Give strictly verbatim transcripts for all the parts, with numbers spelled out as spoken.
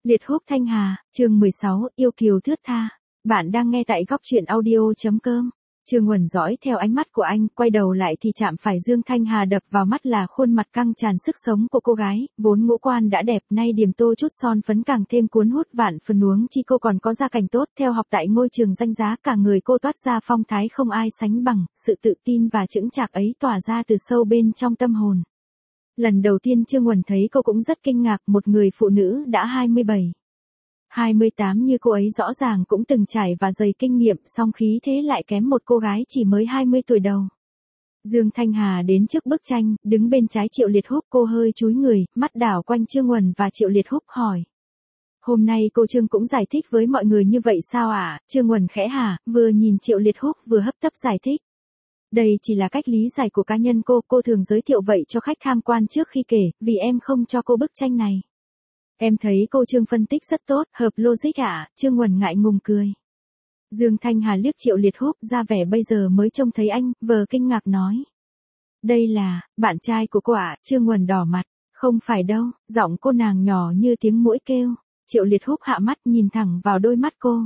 Liệt húc Thanh Hà, chương mười sáu, yêu kiều thướt tha. Bạn đang nghe tại góc truyện audio.com. Trương Uẩn dõi theo ánh mắt của anh, quay đầu lại thì chạm phải Dương Thanh Hà, đập vào mắt là khuôn mặt căng tràn sức sống của cô gái, vốn ngũ quan đã đẹp, nay điểm tô chút son phấn càng thêm cuốn hút vạn phần, huống chi cô còn có gia cảnh tốt, theo học tại ngôi trường danh giá, cả người cô toát ra phong thái không ai sánh bằng, sự tự tin và chững chạc ấy tỏa ra từ sâu bên trong tâm hồn. Lần đầu tiên Trương Uẩn thấy cô cũng rất kinh ngạc, một người phụ nữ đã hai mươi bảy, hai mươi tám như cô ấy rõ ràng cũng từng trải và dày kinh nghiệm, song khí thế lại kém một cô gái chỉ mới hai mươi tuổi đầu. Dương Thanh Hà đến trước bức tranh, đứng bên trái Triệu Liệt Húc, cô hơi chúi người, mắt đảo quanh Trương Uẩn và Triệu Liệt Húc hỏi. Hôm nay cô Trương cũng giải thích với mọi người như vậy sao ạ? À? Trương Uẩn khẽ hả, vừa nhìn Triệu Liệt Húc vừa hấp tấp giải thích. Đây chỉ là cách lý giải của cá nhân cô, cô thường giới thiệu vậy cho khách tham quan trước khi kể, vì em không cho cô bức tranh này. Em thấy cô Trương phân tích rất tốt, hợp logic ạ, à? Trương Uẩn ngại ngùng cười. Dương Thanh Hà liếc Triệu Liệt Húc, ra vẻ bây giờ mới trông thấy anh, vờ kinh ngạc nói. Đây là, bạn trai của cô ạ, à? Trương Uẩn đỏ mặt, không phải đâu, giọng cô nàng nhỏ như tiếng muỗi kêu. Triệu Liệt Húc hạ mắt nhìn thẳng vào đôi mắt cô.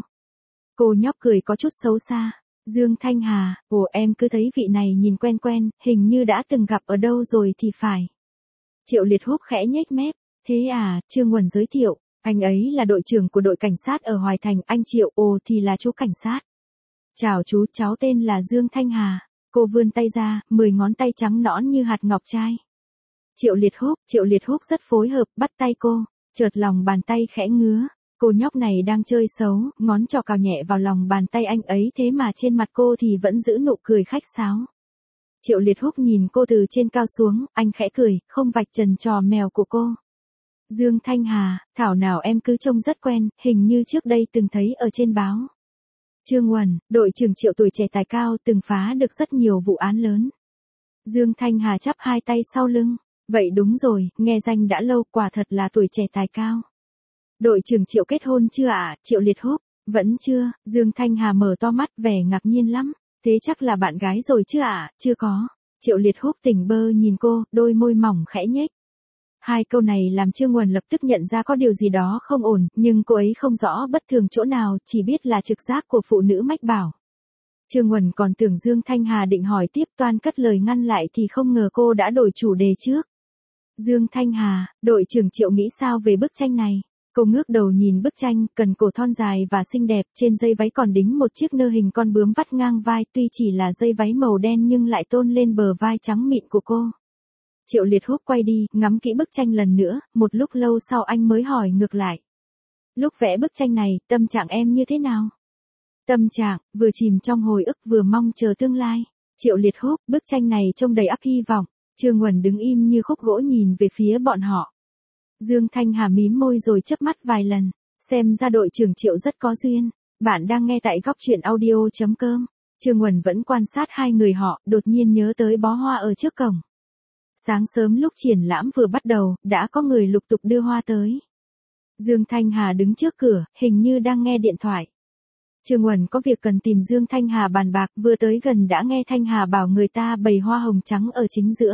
Cô nhóc cười có chút xấu xa. Dương Thanh Hà, ồ em cứ thấy vị này nhìn quen quen, hình như đã từng gặp ở đâu rồi thì phải. Triệu Liệt Húc khẽ nhếch mép, thế à, Trương Uẩn giới thiệu, anh ấy là đội trưởng của đội cảnh sát ở Hoài Thành, anh Triệu, ồ thì là chú cảnh sát. Chào chú, cháu tên là Dương Thanh Hà. Cô vươn tay ra, mười ngón tay trắng nõn như hạt ngọc trai. Triệu Liệt Húc, Triệu Liệt Húc rất phối hợp, bắt tay cô, chợt lòng bàn tay khẽ ngứa. Cô nhóc này đang chơi xấu, ngón trỏ cào nhẹ vào lòng bàn tay anh ấy, thế mà trên mặt cô thì vẫn giữ nụ cười khách sáo. Triệu Liệt Húc nhìn cô từ trên cao xuống, anh khẽ cười, không vạch trần trò mèo của cô. Dương Thanh Hà, thảo nào em cứ trông rất quen, hình như trước đây từng thấy ở trên báo. Trương Uẩn, đội trưởng Triệu tuổi trẻ tài cao, từng phá được rất nhiều vụ án lớn. Dương Thanh Hà chắp hai tay sau lưng, vậy đúng rồi, nghe danh đã lâu, quả thật là tuổi trẻ tài cao. Đội trưởng Triệu kết hôn chưa ạ? À? Triệu Liệt Húc, vẫn chưa. Dương Thanh Hà mở to mắt, vẻ ngạc nhiên lắm. Thế chắc là bạn gái rồi chứ ạ? À? Chưa có. Triệu Liệt Húc tỉnh bơ nhìn cô, đôi môi mỏng khẽ nhếch. Hai câu này làm Trương Uẩn lập tức nhận ra có điều gì đó không ổn, nhưng cô ấy không rõ bất thường chỗ nào, chỉ biết là trực giác của phụ nữ mách bảo. Trương Uẩn còn tưởng Dương Thanh Hà định hỏi tiếp, toan cất lời ngăn lại thì không ngờ cô đã đổi chủ đề trước. Dương Thanh Hà, đội trưởng Triệu nghĩ sao về bức tranh này? Cô ngước đầu nhìn bức tranh, cần cổ thon dài và xinh đẹp, trên dây váy còn đính một chiếc nơ hình con bướm vắt ngang vai, tuy chỉ là dây váy màu đen nhưng lại tôn lên bờ vai trắng mịn của cô. Triệu Liệt Húc quay đi, ngắm kỹ bức tranh lần nữa, một lúc lâu sau anh mới hỏi ngược lại. Lúc vẽ bức tranh này, tâm trạng em như thế nào? Tâm trạng, vừa chìm trong hồi ức vừa mong chờ tương lai. Triệu Liệt Húc, bức tranh này trông đầy ắp hy vọng. Trương Uẩn đứng im như khúc gỗ nhìn về phía bọn họ. Dương Thanh Hà mím môi rồi chớp mắt vài lần, xem ra đội trưởng Triệu rất có duyên. Bạn đang nghe tại góc truyện audio.com. Trương Uẩn vẫn quan sát hai người họ, đột nhiên nhớ tới bó hoa ở trước cổng. Sáng sớm lúc triển lãm vừa bắt đầu, đã có người lục tục đưa hoa tới. Dương Thanh Hà đứng trước cửa, hình như đang nghe điện thoại. Trương Uẩn có việc cần tìm Dương Thanh Hà bàn bạc, vừa tới gần đã nghe Thanh Hà bảo người ta bày hoa hồng trắng ở chính giữa.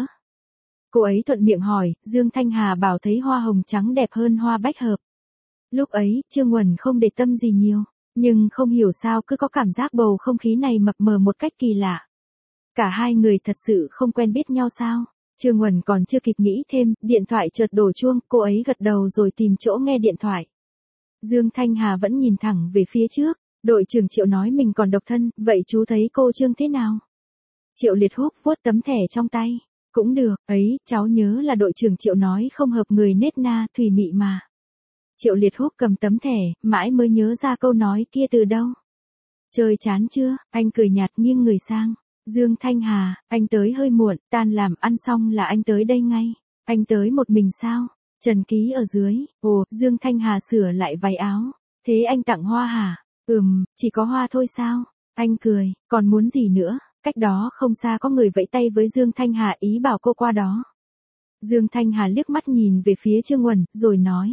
Cô ấy thuận miệng hỏi, Dương Thanh Hà bảo thấy hoa hồng trắng đẹp hơn hoa bách hợp. Lúc ấy, Trương Uẩn không để tâm gì nhiều, nhưng không hiểu sao cứ có cảm giác bầu không khí này mập mờ một cách kỳ lạ. Cả hai người thật sự không quen biết nhau sao? Trương Uẩn còn chưa kịp nghĩ thêm, điện thoại chợt đổ chuông, cô ấy gật đầu rồi tìm chỗ nghe điện thoại. Dương Thanh Hà vẫn nhìn thẳng về phía trước, đội trưởng Triệu nói mình còn độc thân, vậy chú thấy cô Trương thế nào? Triệu Liệt Húc vuốt tấm thẻ trong tay. Cũng được, ấy, cháu nhớ là đội trưởng Triệu nói không hợp người nết na, thùy mị mà. Triệu Liệt Húc cầm tấm thẻ, mãi mới nhớ ra câu nói kia từ đâu. Chơi chán chưa? Anh cười nhạt nghiêng người sang. Dương Thanh Hà, anh tới hơi muộn, tan làm ăn xong là anh tới đây ngay. Anh tới một mình sao? Trần ký ở dưới. Ồ, Dương Thanh Hà sửa lại váy áo. Thế anh tặng hoa hả? Ừm, chỉ có hoa thôi sao? Anh cười, còn muốn gì nữa? Cách đó không xa có người vẫy tay với Dương Thanh Hà, ý bảo cô qua đó. Dương Thanh Hà liếc mắt nhìn về phía Trương Uẩn, rồi nói.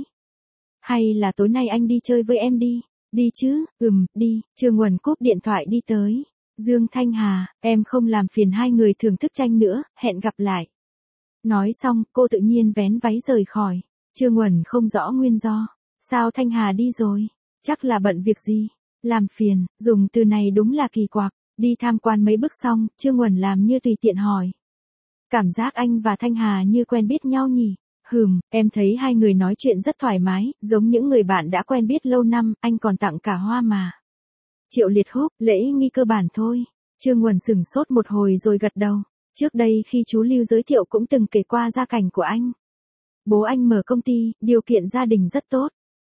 Hay là tối nay anh đi chơi với em đi? Đi chứ, ừm, đi. Trương Uẩn cúp điện thoại đi tới. Dương Thanh Hà, em không làm phiền hai người thưởng thức tranh nữa, hẹn gặp lại. Nói xong, cô tự nhiên vén váy rời khỏi. Trương Uẩn không rõ nguyên do. Sao Thanh Hà đi rồi? Chắc là bận việc gì? Làm phiền, dùng từ này đúng là kỳ quặc. Đi tham quan mấy bước xong, Trương Uẩn làm như tùy tiện hỏi. Cảm giác anh và Thanh Hà như quen biết nhau nhỉ? Hừm, em thấy hai người nói chuyện rất thoải mái, giống những người bạn đã quen biết lâu năm, anh còn tặng cả hoa mà. Triệu Liệt Húc, lễ nghi cơ bản thôi. Trương Uẩn sửng sốt một hồi rồi gật đầu. Trước đây khi chú Lưu giới thiệu cũng từng kể qua gia cảnh của anh. Bố anh mở công ty, điều kiện gia đình rất tốt.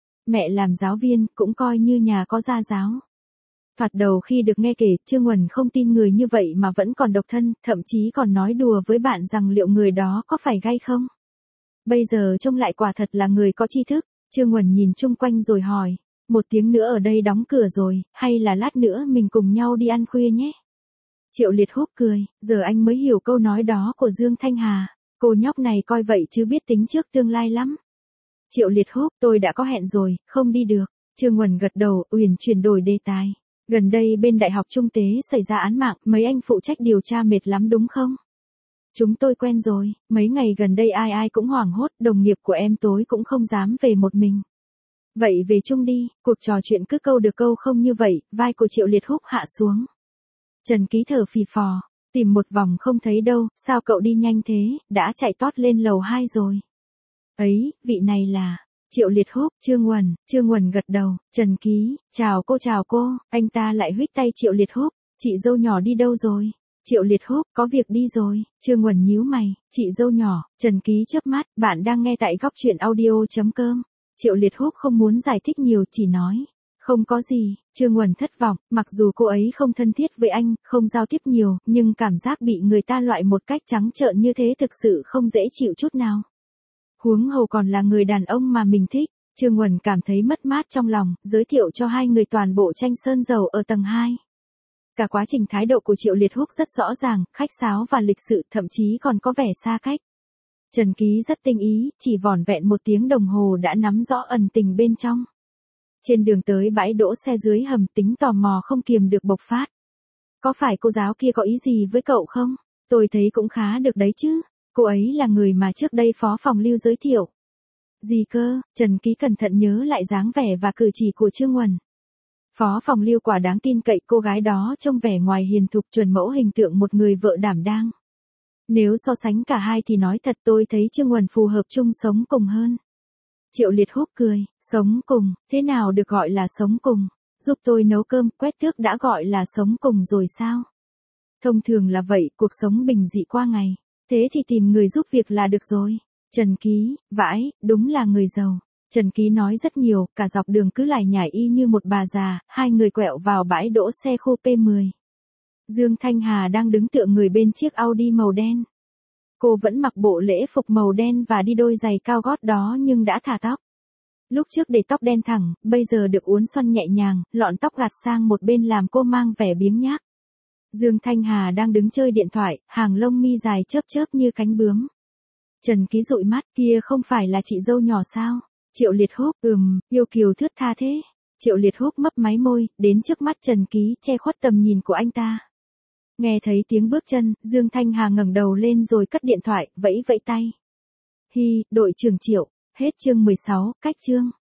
Mẹ làm giáo viên, cũng coi như nhà có gia giáo. Thoạt đầu khi được nghe kể, Trương Uẩn không tin người như vậy mà vẫn còn độc thân, thậm chí còn nói đùa với bạn rằng liệu người đó có phải gay không. Bây giờ trông lại quả thật là người có tri thức. Trương Uẩn nhìn chung quanh rồi hỏi, một tiếng nữa ở đây đóng cửa rồi, hay là lát nữa mình cùng nhau đi ăn khuya nhé? Triệu Liệt Húc cười, giờ anh mới hiểu câu nói đó của Dương Thanh Hà. Cô nhóc này coi vậy chứ biết tính trước tương lai lắm. Triệu Liệt Húc, tôi đã có hẹn rồi, không đi được. Trương Uẩn gật đầu, uyển chuyển đổi đề tài. Gần đây bên Đại học Trung tế xảy ra án mạng, mấy anh phụ trách điều tra mệt lắm đúng không? Chúng tôi quen rồi, mấy ngày gần đây ai ai cũng hoảng hốt, đồng nghiệp của em tối cũng không dám về một mình. Vậy về chung đi, cuộc trò chuyện cứ câu được câu không như vậy, vai của Triệu Liệt Húc hạ xuống. Trần Ký thở phì phò, tìm một vòng không thấy đâu, sao cậu đi nhanh thế, đã chạy tót lên lầu hai rồi. Ấy, vị này là... Triệu Liệt Húc, Trương Uẩn, Trương Uẩn gật đầu, Trần Ký, chào cô chào cô, anh ta lại huých tay Triệu Liệt Húc, chị dâu nhỏ đi đâu rồi? Triệu Liệt Húc, có việc đi rồi, Trương Uẩn nhíu mày, chị dâu nhỏ, Trần Ký chớp mắt, bạn đang nghe tại góc truyện audio.com. Triệu Liệt Húc không muốn giải thích nhiều, chỉ nói, không có gì, Trương Uẩn thất vọng, mặc dù cô ấy không thân thiết với anh, không giao tiếp nhiều, nhưng cảm giác bị người ta loại một cách trắng trợn như thế thực sự không dễ chịu chút nào. Huống hồ còn là người đàn ông mà mình thích, Trương Uẩn cảm thấy mất mát trong lòng, giới thiệu cho hai người toàn bộ tranh sơn dầu ở tầng hai. Cả quá trình thái độ của Triệu Liệt Húc rất rõ ràng, khách sáo và lịch sự, thậm chí còn có vẻ xa cách. Trần Ký rất tinh ý, chỉ vỏn vẹn một tiếng đồng hồ đã nắm rõ ẩn tình bên trong. Trên đường tới bãi đỗ xe dưới hầm, tính tò mò không kiềm được bộc phát. Có phải cô giáo kia có ý gì với cậu không? Tôi thấy cũng khá được đấy chứ. Cô ấy là người mà trước đây phó phòng Lưu giới thiệu. Gì cơ? Trần Ký cẩn thận nhớ lại dáng vẻ và cử chỉ của Trương Uẩn. Phó phòng Lưu quả đáng tin cậy, cô gái đó trông vẻ ngoài hiền thục, chuẩn mẫu hình tượng một người vợ đảm đang. Nếu so sánh cả hai thì nói thật tôi thấy Trương Uẩn phù hợp chung sống cùng hơn. Triệu Liệt Húc cười, sống cùng, thế nào được gọi là sống cùng? Giúp tôi nấu cơm, quét tước đã gọi là sống cùng rồi sao? Thông thường là vậy, cuộc sống bình dị qua ngày. Thế thì tìm người giúp việc là được rồi. Trần Ký, vãi, đúng là người giàu. Trần Ký nói rất nhiều, cả dọc đường cứ lải nhải y như một bà già, hai người quẹo vào bãi đỗ xe khu P mười. Dương Thanh Hà đang đứng tựa người bên chiếc Audi màu đen. Cô vẫn mặc bộ lễ phục màu đen và đi đôi giày cao gót đó nhưng đã thả tóc. Lúc trước để tóc đen thẳng, bây giờ được uốn xoăn nhẹ nhàng, lọn tóc gạt sang một bên làm cô mang vẻ biếng nhác. Dương Thanh Hà đang đứng chơi điện thoại, hàng lông mi dài chớp chớp như cánh bướm. Trần Ký dụi mắt, kia không phải là chị dâu nhỏ sao? Triệu Liệt Húc, ừm, yêu kiều thướt tha thế. Triệu Liệt Húc mấp máy môi, đến trước mắt Trần Ký, che khuất tầm nhìn của anh ta. Nghe thấy tiếng bước chân, Dương Thanh Hà ngẩng đầu lên rồi cất điện thoại, vẫy vẫy tay. Hi, đội trưởng Triệu, hết chương mười sáu, cách chương.